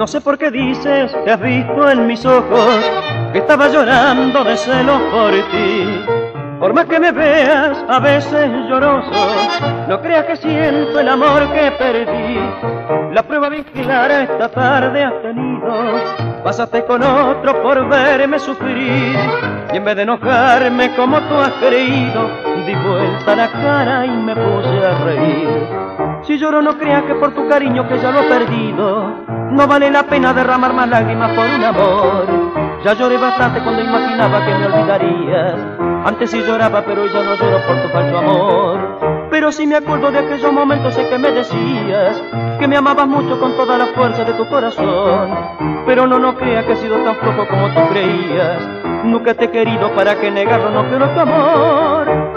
sé por qué dices que has visto en mis ojos que estaba llorando de celos por ti. Por más que me veas a veces lloroso, no creas que siento el amor que perdí. La prueba bien clara esta tarde has tenido. Pasaste con otro por verme sufrir, y en vez de enojarme como tú has creído, di vuelta la cara y me puse a reír. Si lloro no creas que por tu cariño que ya lo he perdido, no vale la pena derramar más lágrimas por un amor. Ya lloré bastante cuando imaginaba que me olvidarías. Antes sí lloraba, pero ya no lloro por tu falso amor. Pero sí me acuerdo de aquellos momentos en que me decías que me amabas mucho con toda la fuerza de tu corazón. Pero no creas que he sido tan flojo como tú creías. Nunca te he querido, para que negarlo, no quiero tu amor.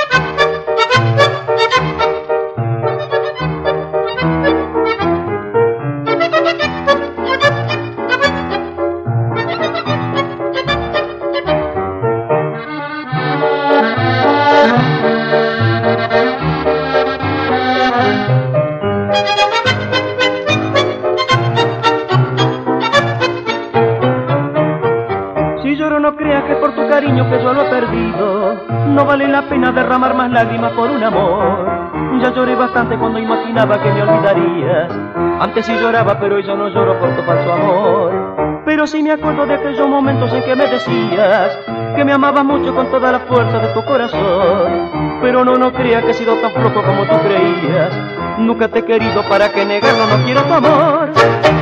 No creas que por tu cariño que yo lo he perdido, no vale la pena derramar más lágrimas por un amor. Ya lloré bastante cuando imaginaba que me olvidarías. Antes sí lloraba, pero ya no lloro por tu falso amor. Pero sí me acuerdo de aquellos momentos en que me decías que me amabas mucho con toda la fuerza de tu corazón. Pero no creas que he sido tan flojo como tú creías. Nunca te he querido, para que negarlo, no quiero tu amor.